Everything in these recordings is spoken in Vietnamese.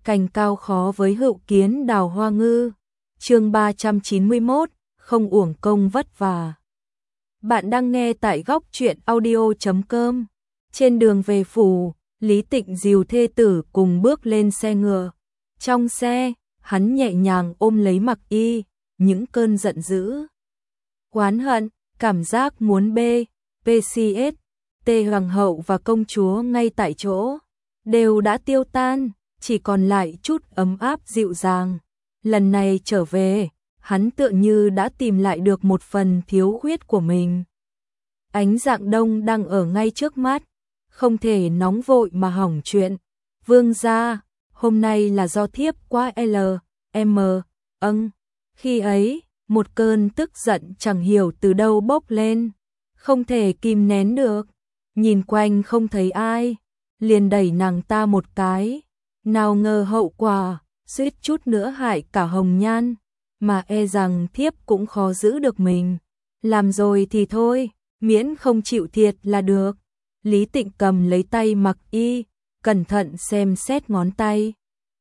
cành cao khó với hữu kiến đào hoa ngư. Chương 391, không uổng công vất vả. Bạn đang nghe tại góc truyện audio.com. Trên đường về phủ, Lý Tịnh dìu thê tử cùng bước lên xe ngựa. Trong xe, hắn nhẹ nhàng ôm lấy Mặc Y, những cơn giận dữ, oán hận, cảm giác muốn PCS, hoàng hậu và công chúa ngay tại chỗ đều đã tiêu tan, chỉ còn lại chút ấm áp dịu dàng. Lần này trở về, hắn tựa như đã tìm lại được một phần thiếu khuyết của mình. Ánh dạng đông đang ở ngay trước mắt, không thể nóng vội mà hỏng chuyện. Vương gia, hôm nay là do thiếp quá Khi ấy, một cơn tức giận chẳng hiểu từ đâu bốc lên, không thể kìm nén được. Nhìn quanh không thấy ai, liền đẩy nàng ta một cái. Nào ngờ hậu quả, suýt chút nữa hại cả Hồng Nhan, mà e rằng thiếp cũng khó giữ được mình. Làm rồi thì thôi, miễn không chịu thiệt là được. Lý Tịnh cầm lấy tay Mặc Y, cẩn thận xem xét ngón tay.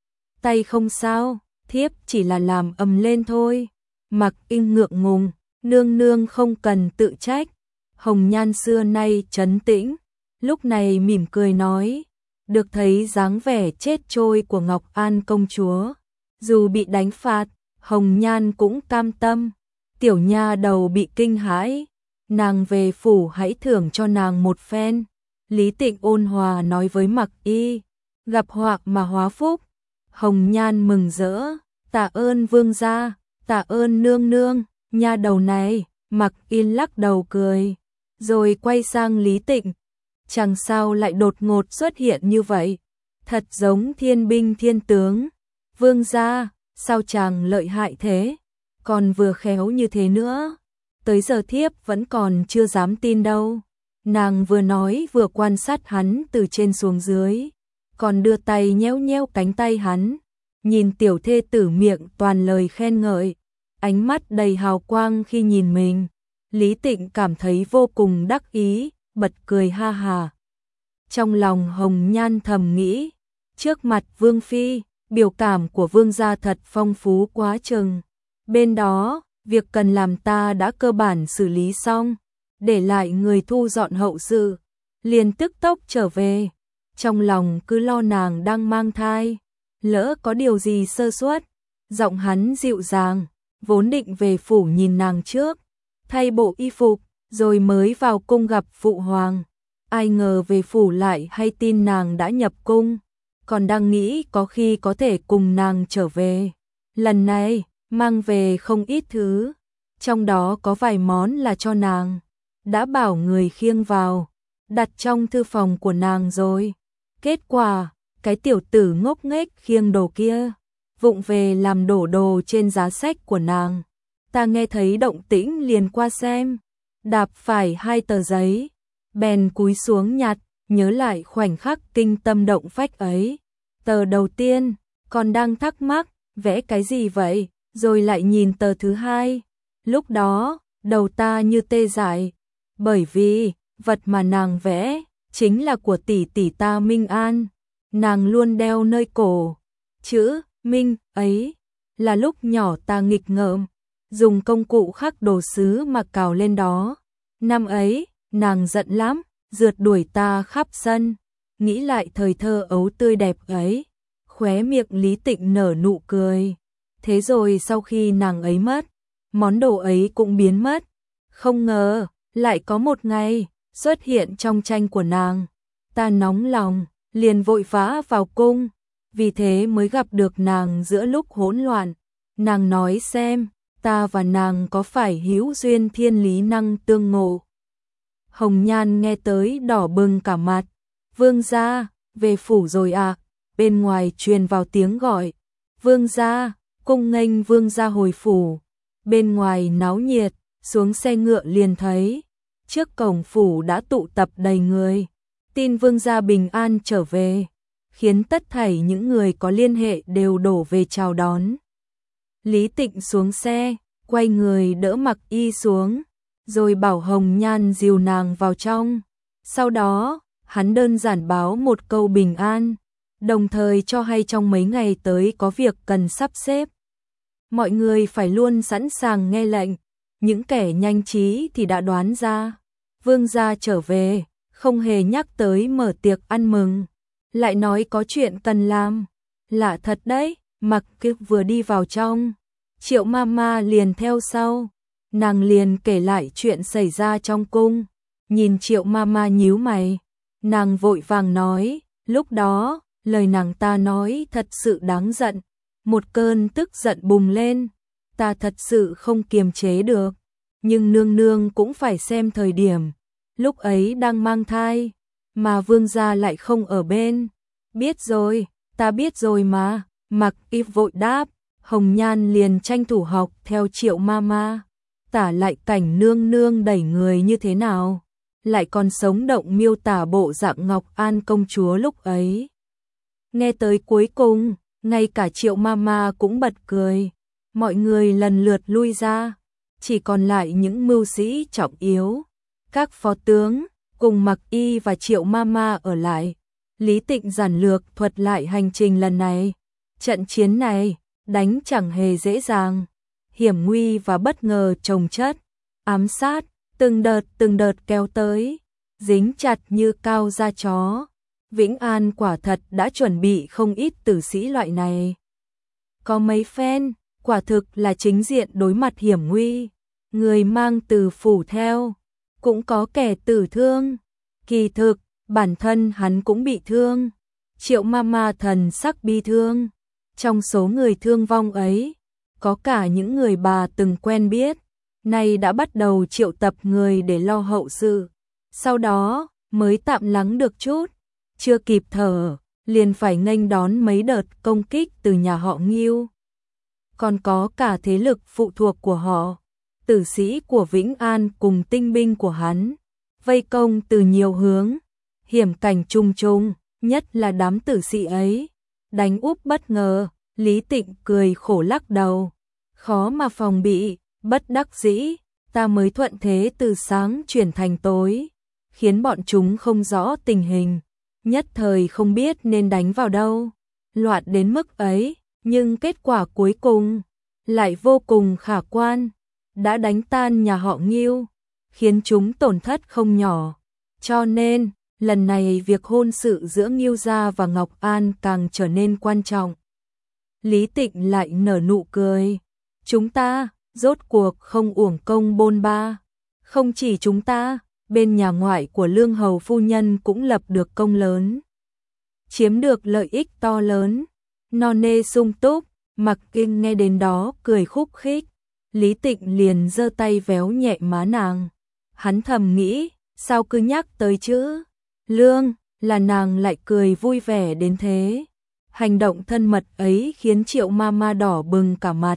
Tay không sao, thiếp chỉ là làm ầm lên thôi. Mặc Y ngượng ngùng, nương nương không cần tự trách. Hồng Nhan xưa nay trấn tĩnh, lúc này mỉm cười nói, được thấy dáng vẻ chết trôi của Ngọc An công chúa, dù bị đánh phạt, Hồng Nhan cũng cam tâm. Tiểu nha đầu bị kinh hãi, nàng về phủ hãy thưởng cho nàng một phen. Lý Tịnh ôn hòa nói với Mặc Y, gặp họa mà hóa phúc. Hồng Nhan mừng rỡ, tạ ơn vương gia, tạ ơn nương nương, nha đầu này. Mặc Y lắc đầu cười, rồi quay sang Lý Tịnh, chẳng sao lại đột ngột xuất hiện như vậy, thật giống thiên binh thiên tướng. Vương gia, sao chàng lợi hại thế, còn vừa khéo như thế nữa, tới giờ thiếp vẫn còn chưa dám tin đâu. Nàng vừa nói vừa quan sát hắn từ trên xuống dưới, còn đưa tay nhéo nhéo cánh tay hắn, nhìn tiểu thê tử miệng toàn lời khen ngợi, ánh mắt đầy hào quang khi nhìn mình. Lý Tịnh cảm thấy vô cùng đắc ý, bật cười ha hà. Trong lòng Hồng Nhan thầm nghĩ, trước mặt Vương Phi, biểu cảm của Vương gia thật phong phú quá chừng. Bên đó, việc cần làm ta đã cơ bản xử lý xong, để lại người thu dọn hậu sự, liền tức tốc trở về. Trong lòng cứ lo nàng đang mang thai, lỡ có điều gì sơ suất. Giọng hắn dịu dàng, vốn định về phủ nhìn nàng trước, thay bộ y phục, rồi mới vào cung gặp phụ hoàng. Ai ngờ về phủ lại hay tin nàng đã nhập cung, còn đang nghĩ có khi có thể cùng nàng trở về. Lần này, mang về không ít thứ, trong đó có vài món là cho nàng. Đã bảo người khiêng vào, đặt trong thư phòng của nàng rồi. Kết quả, cái tiểu tử ngốc nghếch khiêng đồ kia, vụng về làm đổ đồ trên giá sách của nàng. Ta nghe thấy động tĩnh liền qua xem, đạp phải hai tờ giấy, bèn cúi xuống nhặt, nhớ lại khoảnh khắc kinh tâm động phách ấy. Tờ đầu tiên, còn đang thắc mắc, vẽ cái gì vậy, rồi lại nhìn tờ thứ hai. Lúc đó, đầu ta như tê dại, bởi vì, vật mà nàng vẽ, chính là của tỷ tỷ ta Minh An. Nàng luôn đeo nơi cổ, chữ Minh ấy, là lúc nhỏ ta nghịch ngợm, dùng công cụ khắc đồ sứ mà cào lên đó. Năm ấy, nàng giận lắm, rượt đuổi ta khắp sân. Nghĩ lại thời thơ ấu tươi đẹp ấy, khóe miệng Lý Tịnh nở nụ cười. Thế rồi sau khi nàng ấy mất, món đồ ấy cũng biến mất. Không ngờ, lại có một ngày, xuất hiện trong tranh của nàng. Ta nóng lòng, liền vội vã vào cung, vì thế mới gặp được nàng giữa lúc hỗn loạn. Nàng nói xem, ta và nàng có phải hữu duyên thiên lý năng tương ngộ. Hồng Nhan nghe tới đỏ bừng cả mặt. Vương gia, về phủ rồi à? Bên ngoài truyền vào tiếng gọi. Vương gia, cung nghênh vương gia hồi phủ. Bên ngoài náo nhiệt, xuống xe ngựa liền thấy, trước cổng phủ đã tụ tập đầy người. Tin vương gia bình an trở về, khiến tất thảy những người có liên hệ đều đổ về chào đón. Lý Tịnh xuống xe, quay người đỡ Mặc Y xuống, rồi bảo Hồng Nhan dìu nàng vào trong. Sau đó, hắn đơn giản báo một câu bình an, đồng thời cho hay trong mấy ngày tới có việc cần sắp xếp. Mọi người phải luôn sẵn sàng nghe lệnh, những kẻ nhanh trí thì đã đoán ra. Vương gia trở về, không hề nhắc tới mở tiệc ăn mừng, lại nói có chuyện cần làm. Lạ thật đấy, Mặc Kiệt vừa đi vào trong, Triệu Mama liền theo sau. Nàng liền kể lại chuyện xảy ra trong cung. Nhìn Triệu Mama nhíu mày, nàng vội vàng nói, lúc đó, lời nàng ta nói thật sự đáng giận. Một cơn tức giận bùng lên, ta thật sự không kiềm chế được. Nhưng nương nương cũng phải xem thời điểm, lúc ấy đang mang thai, mà vương gia lại không ở bên. Biết rồi, ta biết rồi mà. Mặc Y vội đáp. Hồng Nhan liền tranh thủ học theo Triệu Mama, tả lại cảnh nương nương đẩy người như thế nào, lại còn sống động miêu tả bộ dạng Ngọc An công chúa lúc ấy. Nghe tới cuối cùng, ngay cả Triệu Mama cũng bật cười. Mọi người lần lượt lui ra, chỉ còn lại những mưu sĩ trọng yếu, các phó tướng, cùng Mặc Y và Triệu Mama ở lại. Lý Tịnh giản lược thuật lại hành trình lần này. Trận chiến này, đánh chẳng hề dễ dàng, hiểm nguy và bất ngờ chồng chất, ám sát, từng đợt kéo tới, dính chặt như cao da chó. Vĩnh An quả thật đã chuẩn bị không ít tử sĩ loại này. Có mấy phen, quả thực là chính diện đối mặt hiểm nguy, người mang từ phủ theo, cũng có kẻ tử thương. Kỳ thực, bản thân hắn cũng bị thương. Triệu Mama thần sắc bi thương. Trong số người thương vong ấy, có cả những người bà từng quen biết, nay đã bắt đầu triệu tập người để lo hậu sự. Sau đó, mới tạm lắng được chút, chưa kịp thở, liền phải nghênh đón mấy đợt công kích từ nhà họ Ngưu. Còn có cả thế lực phụ thuộc của họ, tử sĩ của Vĩnh An cùng tinh binh của hắn, vây công từ nhiều hướng, hiểm cảnh trùng trùng, nhất là đám tử sĩ ấy. Đánh úp bất ngờ, Lý Tịnh cười khổ lắc đầu. Khó mà phòng bị, bất đắc dĩ, ta mới thuận thế từ sáng chuyển thành tối, khiến bọn chúng không rõ tình hình, nhất thời không biết nên đánh vào đâu. Loạn đến mức ấy, nhưng kết quả cuối cùng lại vô cùng khả quan, đã đánh tan nhà họ Ngưu, khiến chúng tổn thất không nhỏ. Cho nên, lần này việc hôn sự giữa Ngưu gia và Ngọc An càng trở nên quan trọng. Lý Tịnh lại nở nụ cười. Chúng ta, rốt cuộc không uổng công bôn ba. Không chỉ chúng ta, bên nhà ngoại của Lương Hầu phu nhân cũng lập được công lớn. Chiếm được lợi ích to lớn. Non nê sung túc, Mặc Kinh nghe đến đó cười khúc khích. Lý Tịnh liền giơ tay véo nhẹ má nàng. Hắn thầm nghĩ, sao cứ nhắc tới chữ Lương, là nàng lại cười vui vẻ đến thế. Hành động thân mật ấy khiến Triệu Mama đỏ bừng cả mặt.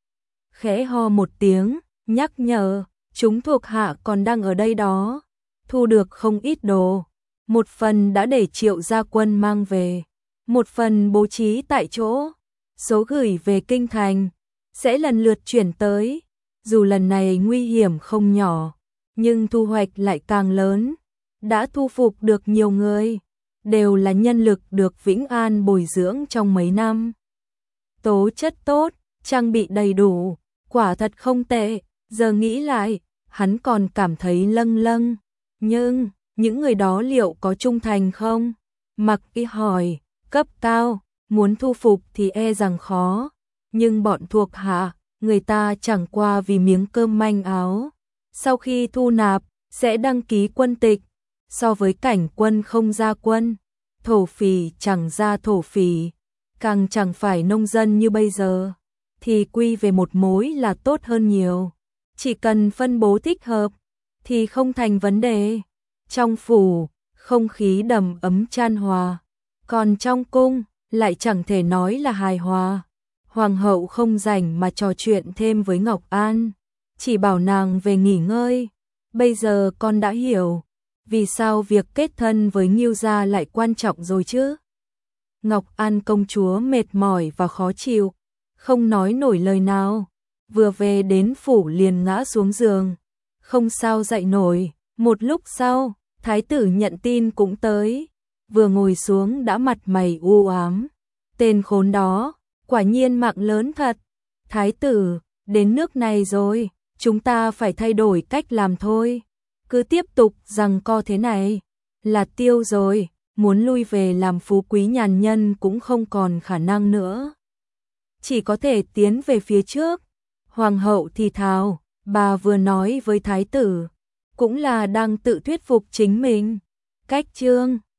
Khẽ ho một tiếng, nhắc nhở, chúng thuộc hạ còn đang ở đây đó. Thu được không ít đồ. Một phần đã để Triệu gia quân mang về. Một phần bố trí tại chỗ. Số gửi về kinh thành sẽ lần lượt chuyển tới. Dù lần này nguy hiểm không nhỏ, nhưng thu hoạch lại càng lớn. Đã thu phục được nhiều người, đều là nhân lực được Vĩnh An bồi dưỡng trong mấy năm. Tố chất tốt, trang bị đầy đủ, quả thật không tệ. Giờ nghĩ lại, hắn còn cảm thấy lâng lâng. Nhưng, những người đó liệu có trung thành không? Mặc Y hỏi, cấp cao, muốn thu phục thì e rằng khó. Nhưng bọn thuộc hạ, người ta chẳng qua vì miếng cơm manh áo. Sau khi thu nạp, sẽ đăng ký quân tịch. So với cảnh quân không ra quân, thổ phỉ chẳng ra thổ phỉ, càng chẳng phải nông dân như bây giờ, thì quy về một mối là tốt hơn nhiều. Chỉ cần phân bố thích hợp, thì không thành vấn đề. Trong phủ, không khí đầm ấm chan hòa, còn trong cung, lại chẳng thể nói là hài hòa. Hoàng hậu không rảnh mà trò chuyện thêm với Ngọc An, chỉ bảo nàng về nghỉ ngơi. Bây giờ con đã hiểu vì sao việc kết thân với Ngưu gia lại quan trọng rồi chứ. Ngọc An công chúa mệt mỏi và khó chịu, không nói nổi lời nào, vừa về đến phủ liền ngã xuống giường, không sao dậy nổi. Một lúc sau, thái tử nhận tin cũng tới, vừa ngồi xuống đã mặt mày u ám. Tên khốn đó, quả nhiên mạng lớn thật. Thái tử, đến nước này rồi, chúng ta phải thay đổi cách làm thôi. Cứ tiếp tục giằng co thế này là tiêu rồi, muốn lui về làm phú quý nhàn nhân cũng không còn khả năng nữa. Chỉ có thể tiến về phía trước. Hoàng hậu thì thào, bà vừa nói với thái tử, cũng là đang tự thuyết phục chính mình. Cách chương